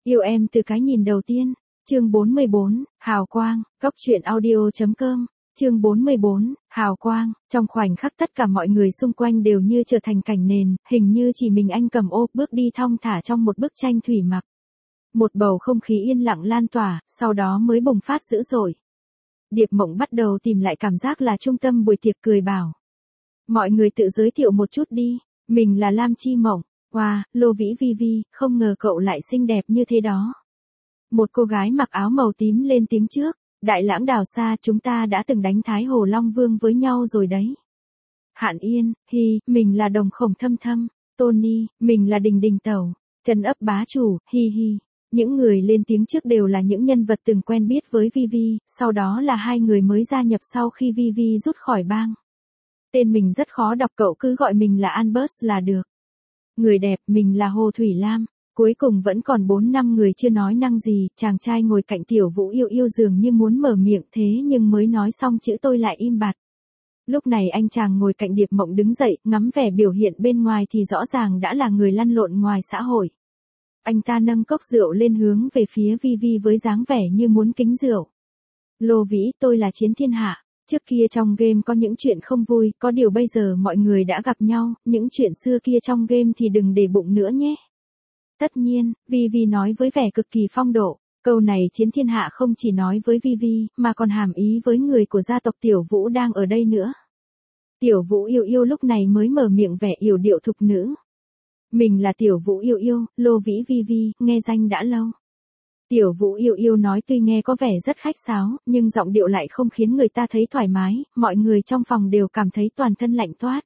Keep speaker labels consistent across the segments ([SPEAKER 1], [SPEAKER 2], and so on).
[SPEAKER 1] Yêu em từ cái nhìn đầu tiên. Chương 44, Hào quang, Góc truyện audio.com. Chương 44, Hào quang, trong khoảnh khắc tất cả mọi người xung quanh đều như trở thành cảnh nền, hình như chỉ mình anh cầm ô bước đi thong thả trong một bức tranh thủy mặc. Một bầu không khí yên lặng lan tỏa, sau đó mới bùng phát dữ dội. Điệp Mộng bắt đầu tìm lại cảm giác là trung tâm buổi tiệc, cười bảo. Mọi người tự giới thiệu một chút đi, mình là Lam Chi Mộng. Wow, Lô Vĩ Vi, không ngờ cậu lại xinh đẹp như thế đó. Một cô gái mặc áo màu tím lên tiếng trước. Đại lãng đào xa, chúng ta đã từng đánh Thái Hồ Long Vương với nhau rồi đấy. Hạn Yên, mình là Đồng Khổng Thâm Thâm. Tony, mình là Đình Đình Tẩu. Trấn Ấp Bá Chủ, Những người lên tiếng trước đều là những nhân vật từng quen biết với Vi, sau đó là hai người mới gia nhập sau khi Vi rút khỏi bang. Tên mình rất khó đọc, cậu cứ gọi mình là Albert là được. Người đẹp, mình là Hồ Thủy Lam. Cuối cùng vẫn còn 4-5 người chưa nói năng gì, chàng trai ngồi cạnh Tiểu Vũ Yêu dường như muốn mở miệng thế nhưng mới nói xong chữ tôi lại im bặt. Lúc này anh chàng ngồi cạnh Điệp Mộng đứng dậy, ngắm vẻ biểu hiện bên ngoài thì rõ ràng đã là người lăn lộn ngoài xã hội. Anh ta nâng cốc rượu lên hướng về phía Vi với dáng vẻ như muốn kính rượu. Lô Vĩ, tôi là Chiến Thiên Hạ. Trước kia trong game có những chuyện không vui, có điều bây giờ mọi người đã gặp nhau, những chuyện xưa kia trong game thì đừng để bụng nữa nhé. Tất nhiên, Vi nói với vẻ cực kỳ phong độ. Câu này Chiến Thiên Hạ không chỉ nói với Vi, mà còn hàm ý với người của gia tộc Tiểu Vũ đang ở đây nữa. Tiểu Vũ Yêu lúc này mới mở miệng vẻ yểu điệu thục nữ. Mình là Tiểu Vũ Yêu, Lô Vĩ Vi, nghe danh đã lâu. Tiểu Vũ Yêu nói tuy nghe có vẻ rất khách sáo, nhưng giọng điệu lại không khiến người ta thấy thoải mái, mọi người trong phòng đều cảm thấy toàn thân lạnh toát.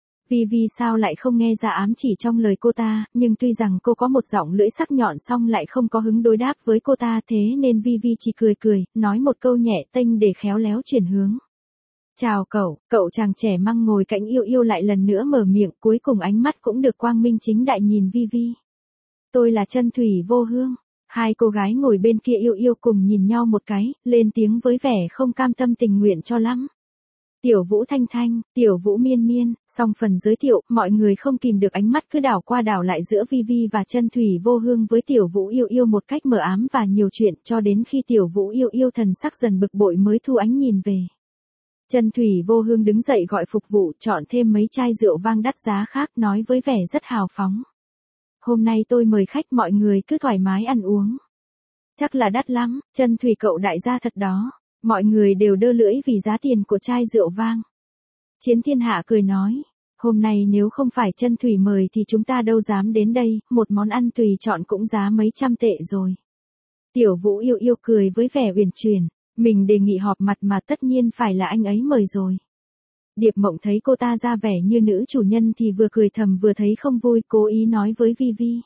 [SPEAKER 1] Vi sao lại không nghe ra ám chỉ trong lời cô ta, nhưng tuy rằng cô có một giọng lưỡi sắc nhọn song lại không có hứng đối đáp với cô ta, thế nên Vi chỉ cười, nói một câu nhẹ tênh để khéo léo chuyển hướng. Chào cậu chàng trẻ măng ngồi cạnh Yêu lại lần nữa mở miệng, cuối cùng ánh mắt cũng được quang minh chính đại nhìn Vi. Tôi là Chân Thủy Vô Hương. Hai cô gái ngồi bên kia Yêu cùng nhìn nhau một cái, lên tiếng với vẻ không cam tâm tình nguyện cho lắm. Tiểu Vũ Thanh, Tiểu Vũ Miên, xong phần giới thiệu, mọi người không kìm được ánh mắt cứ đảo qua đảo lại giữa Vi và Chân Thủy Vô Hương với Tiểu Vũ Yêu một cách mờ ám và nhiều chuyện, cho đến khi Tiểu Vũ Yêu thần sắc dần bực bội mới thu ánh nhìn về. Chân Thủy Vô Hương đứng dậy gọi phục vụ, chọn thêm mấy chai rượu vang đắt giá khác, nói với vẻ rất hào phóng. Hôm nay tôi mời khách, mọi người cứ thoải mái ăn uống. Chắc là đắt lắm, Chân Thủy cậu đại gia thật đó. Mọi người đều đơ lưỡi vì giá tiền của chai rượu vang. Chiến Thiên Hạ cười nói, hôm nay nếu không phải Chân Thủy mời thì chúng ta đâu dám đến đây, một món ăn tùy chọn cũng giá mấy trăm tệ rồi. Tiểu Vũ Yêu cười với vẻ uyển chuyển, mình đề nghị họp mặt mà tất nhiên phải là anh ấy mời rồi. Điệp Mộng thấy cô ta ra vẻ như nữ chủ nhân thì vừa cười thầm vừa thấy không vui, cố ý nói với Vi.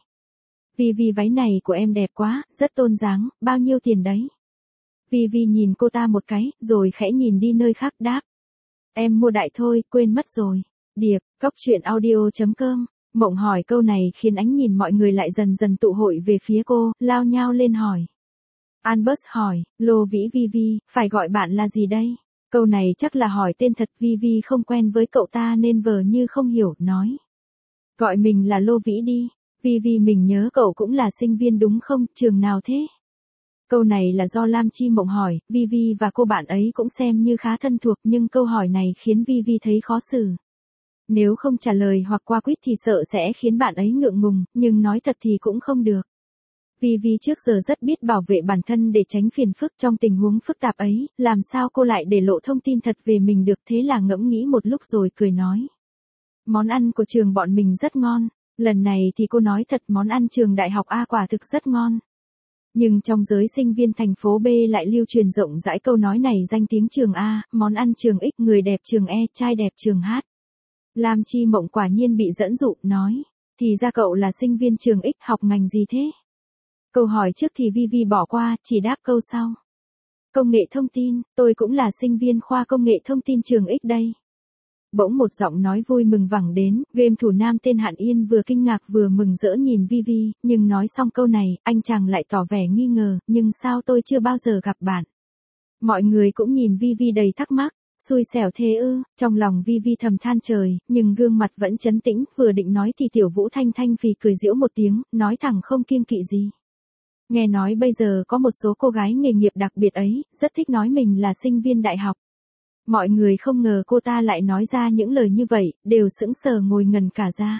[SPEAKER 1] Vi váy này của em đẹp quá, rất tôn dáng, bao nhiêu tiền đấy? Vi nhìn cô ta một cái, rồi khẽ nhìn đi nơi khác đáp. Em mua đại thôi, quên mất rồi. Điệp, Góc truyện audio.com. Mộng hỏi câu này khiến ánh nhìn mọi người lại dần tụ hội về phía cô, lao nhao lên hỏi. Albert hỏi, Lô Vĩ Vi, phải gọi bạn là gì đây? Câu này chắc là hỏi tên thật, Vi không quen với cậu ta nên vờ như không hiểu, nói. Gọi mình là Lô Vĩ đi. Vi mình nhớ cậu cũng là sinh viên đúng không, trường nào thế? Câu này là do Lam Chi Mộng hỏi, Vi và cô bạn ấy cũng xem như khá thân thuộc nhưng câu hỏi này khiến Vi thấy khó xử. Nếu không trả lời hoặc qua quýt thì sợ sẽ khiến bạn ấy ngượng ngùng, nhưng nói thật thì cũng không được. Vi trước giờ rất biết bảo vệ bản thân để tránh phiền phức trong tình huống phức tạp ấy, làm sao cô lại để lộ thông tin thật về mình được, thế là ngẫm nghĩ một lúc rồi cười nói. Món ăn của trường bọn mình rất ngon, lần này thì cô nói thật món ăn trường đại học A quả thực rất ngon. Nhưng trong giới sinh viên thành phố B lại lưu truyền rộng rãi câu nói này, danh tiếng trường A, món ăn trường X, người đẹp trường E, trai đẹp trường H. Lam Chi Mộng quả nhiên bị dẫn dụ, nói, thì ra cậu là sinh viên trường X, học ngành gì thế? Câu hỏi trước thì Vi bỏ qua, chỉ đáp câu sau. Công nghệ thông tin, tôi cũng là sinh viên khoa công nghệ thông tin trường X đây. Bỗng một giọng nói vui mừng vẳng đến, game thủ nam tên Hạn Yên vừa kinh ngạc vừa mừng rỡ nhìn Vi, nhưng nói xong câu này, anh chàng lại tỏ vẻ nghi ngờ, nhưng sao tôi chưa bao giờ gặp bạn? Mọi người cũng nhìn Vi đầy thắc mắc, xui xẻo thế ư, trong lòng Vi thầm than trời, nhưng gương mặt vẫn trấn tĩnh, vừa định nói thì Tiểu Vũ Thanh phì cười giễu một tiếng, nói thẳng không kiêng kỵ gì. Nghe nói bây giờ có một số cô gái nghề nghiệp đặc biệt ấy, rất thích nói mình là sinh viên đại học. Mọi người không ngờ cô ta lại nói ra những lời như vậy, đều sững sờ ngồi ngần cả ra.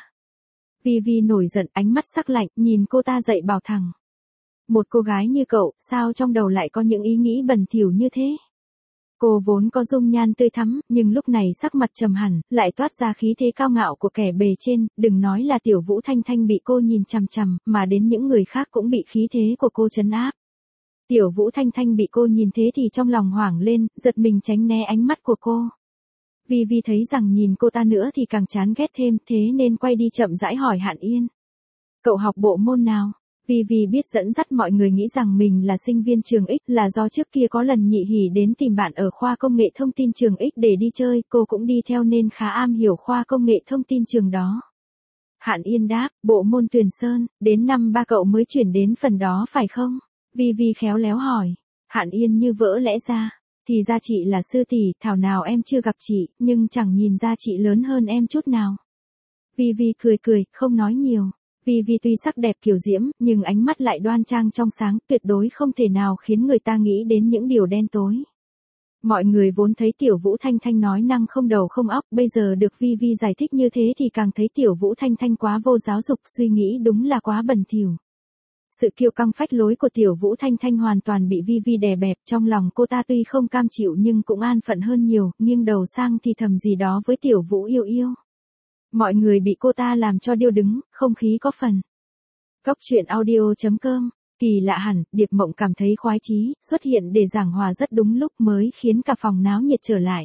[SPEAKER 1] Vi nổi giận, ánh mắt sắc lạnh, nhìn cô ta dậy bảo thẳng. Một cô gái như cậu, sao trong đầu lại có những ý nghĩ bẩn thỉu như thế? Cô vốn có dung nhan tươi thắm, nhưng lúc này sắc mặt trầm hẳn, lại toát ra khí thế cao ngạo của kẻ bề trên, đừng nói là Tiểu Vũ Thanh Thanh bị cô nhìn chằm chằm, mà đến những người khác cũng bị khí thế của cô trấn áp. Tiểu Vũ Thanh Thanh bị cô nhìn thế thì trong lòng hoảng lên, giật mình tránh né ánh mắt của cô. Vi thấy rằng nhìn cô ta nữa thì càng chán ghét thêm, thế nên quay đi chậm rãi hỏi Hạn Yên. Cậu học bộ môn nào? Vi biết dẫn dắt mọi người nghĩ rằng mình là sinh viên trường X, là do trước kia có lần Nhị Hỉ đến tìm bạn ở khoa công nghệ thông tin trường X để đi chơi, cô cũng đi theo nên khá am hiểu khoa công nghệ thông tin trường đó. Hạn Yên đáp, bộ môn Tuyền Sơn, đến năm 3 cậu mới chuyển đến phần đó phải không? Vi khéo léo hỏi. Hạn Yên như vỡ lẽ ra. Thì ra chị là sư tỷ, thảo nào em chưa gặp chị, nhưng chẳng nhìn ra chị lớn hơn em chút nào. Vi cười, không nói nhiều. Vi tuy sắc đẹp kiều diễm, nhưng ánh mắt lại đoan trang trong sáng, tuyệt đối không thể nào khiến người ta nghĩ đến những điều đen tối. Mọi người vốn thấy Tiểu Vũ Thanh Thanh nói năng không đầu không óc, bây giờ được Vi giải thích như thế thì càng thấy Tiểu Vũ Thanh Thanh quá vô giáo dục, suy nghĩ đúng là quá bẩn thỉu. Sự kiêu căng phách lối của Tiểu Vũ Thanh Thanh hoàn toàn bị Vi đè bẹp, trong lòng cô ta tuy không cam chịu nhưng cũng an phận hơn nhiều, nghiêng đầu sang thì thầm gì đó với Tiểu Vũ yêu. Mọi người bị cô ta làm cho điêu đứng, không khí có phần. Cóc truyện audio.com, kỳ lạ hẳn, Điệp Mộng cảm thấy khoái chí, xuất hiện để giảng hòa rất đúng lúc mới khiến cả phòng náo nhiệt trở lại.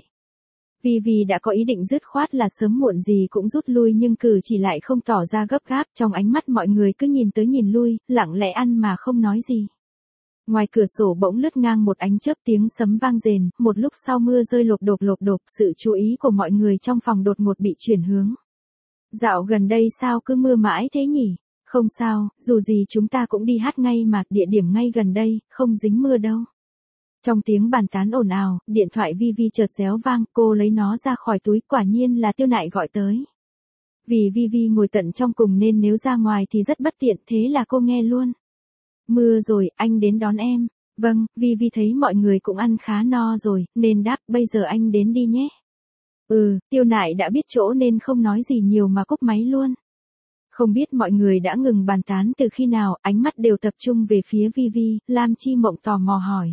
[SPEAKER 1] Vi đã có ý định dứt khoát là sớm muộn gì cũng rút lui nhưng cử chỉ lại không tỏ ra gấp gáp, trong ánh mắt mọi người cứ nhìn tới nhìn lui, lặng lẽ ăn mà không nói gì. Ngoài cửa sổ bỗng lướt ngang một ánh chớp, tiếng sấm vang rền, một lúc sau mưa rơi lộp độp, sự chú ý của mọi người trong phòng đột ngột bị chuyển hướng. Dạo gần đây sao cứ mưa mãi thế nhỉ? Không sao, dù gì chúng ta cũng đi hát ngay mà, địa điểm ngay gần đây, không dính mưa đâu. Trong tiếng bàn tán ồn ào, điện thoại Vi chợt réo vang, cô lấy nó ra khỏi túi, quả nhiên là Tiêu Nại gọi tới. Vì Vi ngồi tận trong cùng nên nếu ra ngoài thì rất bất tiện, thế là cô nghe luôn. Mưa rồi, anh đến đón em. Vâng, Vi thấy mọi người cũng ăn khá no rồi, nên đáp, bây giờ anh đến đi nhé. Tiêu Nại đã biết chỗ nên không nói gì nhiều mà cúp máy luôn. Không biết mọi người đã ngừng bàn tán từ khi nào, ánh mắt đều tập trung về phía Vi, Lam Chi Mộng tò mò hỏi.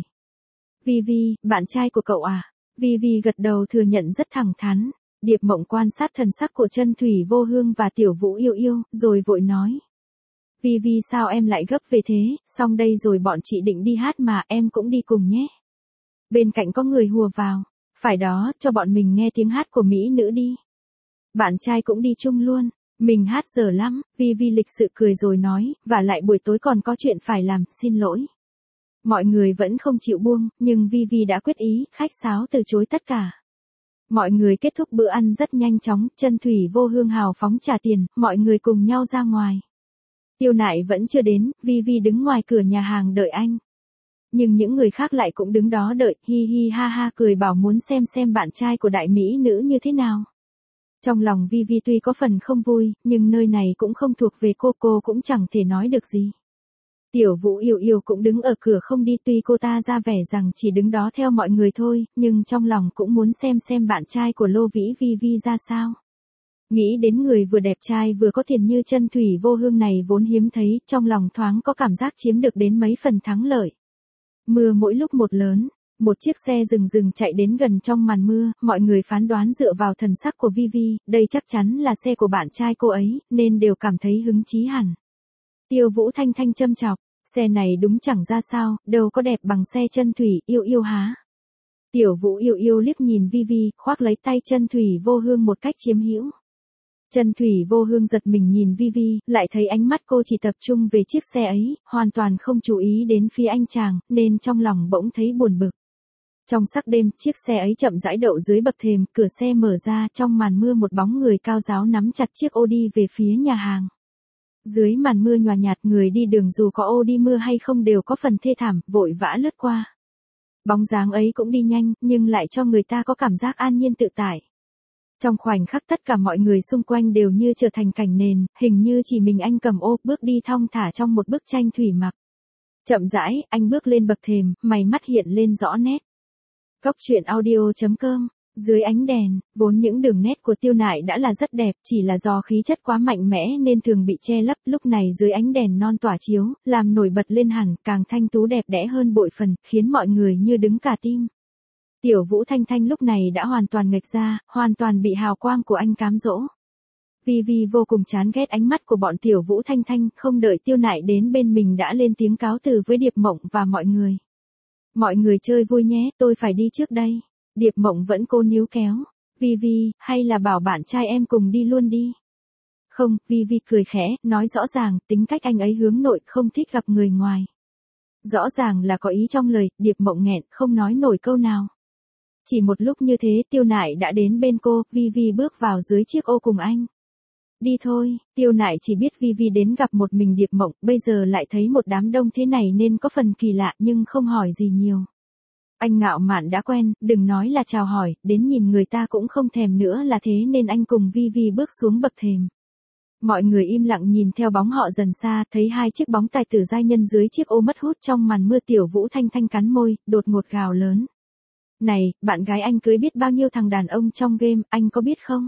[SPEAKER 1] Vi, bạn trai của cậu à? Vi gật đầu thừa nhận rất thẳng thắn. Điệp Mộng quan sát thần sắc của Chân Thủy Vô Hương và Tiểu Vũ yêu, rồi vội nói. Vi sao em lại gấp về thế, xong đây rồi bọn chị định đi hát mà, em cũng đi cùng nhé. Bên cạnh có người hùa vào. Phải đó, cho bọn mình nghe tiếng hát của mỹ nữ đi. Bạn trai cũng đi chung luôn. Mình hát dở lắm, Vi lịch sự cười rồi nói, và lại buổi tối còn có chuyện phải làm, xin lỗi. Mọi người vẫn không chịu buông, nhưng Vi đã quyết ý, khách sáo từ chối tất cả. Mọi người kết thúc bữa ăn rất nhanh chóng, Chân Thủy Vô Hương hào phóng trả tiền, mọi người cùng nhau ra ngoài. Tiêu Nại vẫn chưa đến, Vi đứng ngoài cửa nhà hàng đợi anh. Nhưng những người khác lại cũng đứng đó đợi, hi ha cười bảo muốn xem bạn trai của đại mỹ nữ như thế nào. Trong lòng Vi tuy có phần không vui, nhưng nơi này cũng không thuộc về cô cũng chẳng thể nói được gì. Tiểu Vũ yêu cũng đứng ở cửa không đi, tuy cô ta ra vẻ rằng chỉ đứng đó theo mọi người thôi, nhưng trong lòng cũng muốn xem bạn trai của Lô Vĩ Vi ra sao. Nghĩ đến người vừa đẹp trai vừa có tiền như Chân Thủy Vô Hương này vốn hiếm thấy, trong lòng thoáng có cảm giác chiếm được đến mấy phần thắng lợi. Mưa mỗi lúc một lớn, một chiếc xe dừng chạy đến gần trong màn mưa, mọi người phán đoán dựa vào thần sắc của Vi, đây chắc chắn là xe của bạn trai cô ấy, nên đều cảm thấy hứng chí hẳn. Tiêu Vũ Thanh Thanh châm chọc, xe này đúng chẳng ra sao, đâu có đẹp bằng xe Chân Thủy yêu há. Tiểu Vũ yêu liếc nhìn Vi, khoác lấy tay Chân Thủy Vô Hương một cách chiếm hữu. Chân Thủy Vô Hương giật mình nhìn Vi, lại thấy ánh mắt cô chỉ tập trung về chiếc xe ấy, hoàn toàn không chú ý đến phía anh chàng, nên trong lòng bỗng thấy buồn bực. Trong sắc đêm, chiếc xe ấy chậm rãi đậu dưới bậc thềm, cửa xe mở ra, trong màn mưa một bóng người cao ráo nắm chặt chiếc ô đi về phía nhà hàng. Dưới màn mưa nhòa nhạt, người đi đường dù có ô đi mưa hay không đều có phần thê thảm, vội vã lướt qua. Bóng dáng ấy cũng đi nhanh, nhưng lại cho người ta có cảm giác an nhiên tự tại. Trong khoảnh khắc tất cả mọi người xung quanh đều như trở thành cảnh nền, hình như chỉ mình anh cầm ô, bước đi thong thả trong một bức tranh thủy mặc. Chậm rãi, anh bước lên bậc thềm, mày mắt hiện lên rõ nét. Cốc truyện audio.com. Dưới ánh đèn, vốn những đường nét của Tiêu Nại đã là rất đẹp, chỉ là do khí chất quá mạnh mẽ nên thường bị che lấp, lúc này dưới ánh đèn non tỏa chiếu, làm nổi bật lên hẳn, càng thanh tú đẹp đẽ hơn bội phần, khiến mọi người như đứng cả tim. Tiểu Vũ Thanh Thanh lúc này đã hoàn toàn nghệch ra, hoàn toàn bị hào quang của anh cám dỗ. Vi vô cùng chán ghét ánh mắt của bọn Tiểu Vũ Thanh Thanh, không đợi Tiêu Nại đến bên mình đã lên tiếng cáo từ với Điệp Mộng và mọi người. Mọi người chơi vui nhé, tôi phải đi trước đây. Điệp Mộng vẫn cố níu kéo. Vi, hay là bảo bạn trai em cùng đi luôn đi. Không, Vi cười khẽ, nói rõ ràng, tính cách anh ấy hướng nội, không thích gặp người ngoài. Rõ ràng là có ý trong lời, Điệp Mộng nghẹn, không nói nổi câu nào. Chỉ một lúc như thế, Tiêu Nại đã đến bên cô, Vi bước vào dưới chiếc ô cùng anh. Đi thôi, Tiêu Nại chỉ biết Vi đến gặp một mình Điệp Mộng, bây giờ lại thấy một đám đông thế này nên có phần kỳ lạ nhưng không hỏi gì nhiều. Anh ngạo mạn đã quen, đừng nói là chào hỏi, đến nhìn người ta cũng không thèm nữa là thế nên anh cùng Vi bước xuống bậc thềm. Mọi người im lặng nhìn theo bóng họ dần xa, thấy hai chiếc bóng tài tử giai nhân dưới chiếc ô mất hút trong màn mưa. Tiểu Vũ Thanh Thanh cắn môi, đột ngột gào lớn. Này, bạn gái anh cưới biết bao nhiêu thằng đàn ông trong game, anh có biết không?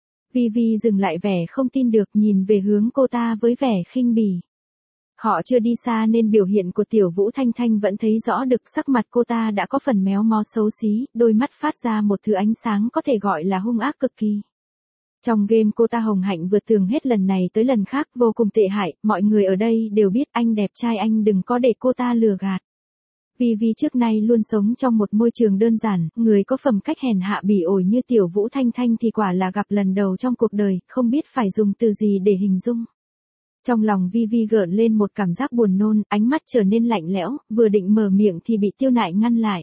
[SPEAKER 1] Vi dừng lại vẻ không tin được, nhìn về hướng cô ta với vẻ khinh bỉ. Họ chưa đi xa nên biểu hiện của Tiểu Vũ Thanh Thanh vẫn thấy rõ được, sắc mặt cô ta đã có phần méo mó xấu xí, đôi mắt phát ra một thứ ánh sáng có thể gọi là hung ác cực kỳ. Trong game cô ta hồng hạnh vượt tường hết lần này tới lần khác, vô cùng tệ hại, mọi người ở đây đều biết anh đẹp trai, anh đừng có để cô ta lừa gạt. Vi trước nay luôn sống trong một môi trường đơn giản, người có phẩm cách hèn hạ bỉ ổi như Tiểu Vũ Thanh Thanh thì quả là gặp lần đầu trong cuộc đời, không biết phải dùng từ gì để hình dung. Trong lòng Vi gợn lên một cảm giác buồn nôn, ánh mắt trở nên lạnh lẽo, vừa định mở miệng thì bị Tiêu Nại ngăn lại.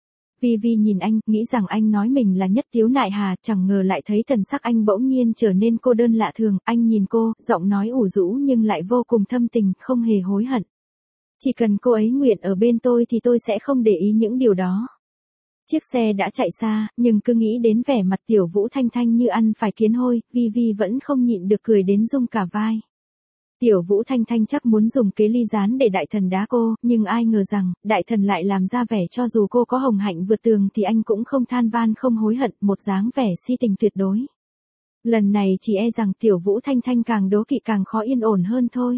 [SPEAKER 1] Vi nhìn anh, nghĩ rằng anh nói mình là Nhất Tiếu Nại Hà, chẳng ngờ lại thấy thần sắc anh bỗng nhiên trở nên cô đơn lạ thường, anh nhìn cô, giọng nói ủ rũ nhưng lại vô cùng thâm tình, không hề hối hận. Chỉ cần cô ấy nguyện ở bên tôi thì tôi sẽ không để ý những điều đó. Chiếc xe đã chạy xa, nhưng cứ nghĩ đến vẻ mặt Tiểu Vũ Thanh Thanh như ăn phải kiến hôi, Vi vẫn không nhịn được cười đến rung cả vai. Tiểu Vũ Thanh Thanh chắc muốn dùng kế ly gián để đại thần đá cô, nhưng ai ngờ rằng, đại thần lại làm ra vẻ cho dù cô có hồng hạnh vượt tường thì anh cũng không than van không hối hận, một dáng vẻ si tình tuyệt đối. Lần này chỉ e rằng Tiểu Vũ Thanh Thanh càng đố kỵ càng khó yên ổn hơn thôi.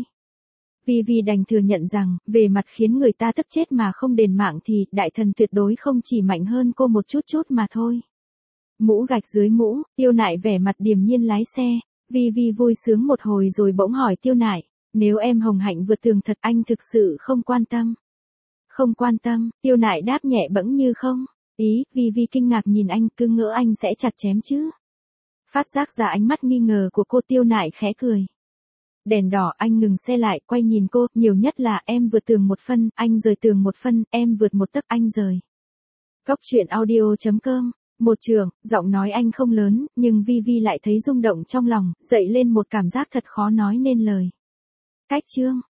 [SPEAKER 1] Vi đành thừa nhận rằng, về mặt khiến người ta tức chết mà không đền mạng thì, đại thần tuyệt đối không chỉ mạnh hơn cô một chút mà thôi. Mũ gạch dưới mũ, Tiêu Nại vẻ mặt điềm nhiên lái xe. Vi vui sướng một hồi rồi bỗng hỏi Tiêu Nại, nếu em hồng hạnh vượt tường thật anh thực sự không quan tâm. Không quan tâm, Tiêu Nại đáp nhẹ bẫng như không. Ý, Vi kinh ngạc nhìn anh, cứ ngỡ anh sẽ chặt chém chứ. Phát giác ra ánh mắt nghi ngờ của cô, Tiêu Nại khẽ cười. Đèn đỏ, anh ngừng xe lại, quay nhìn cô, nhiều nhất là em vượt tường 1 phân, anh rời tường 1 phân, em vượt 1 tấc anh rời. Cốc truyện audio.com. Một trường, giọng nói anh không lớn, nhưng Vi lại thấy rung động trong lòng, dậy lên một cảm giác thật khó nói nên lời. Cách chương.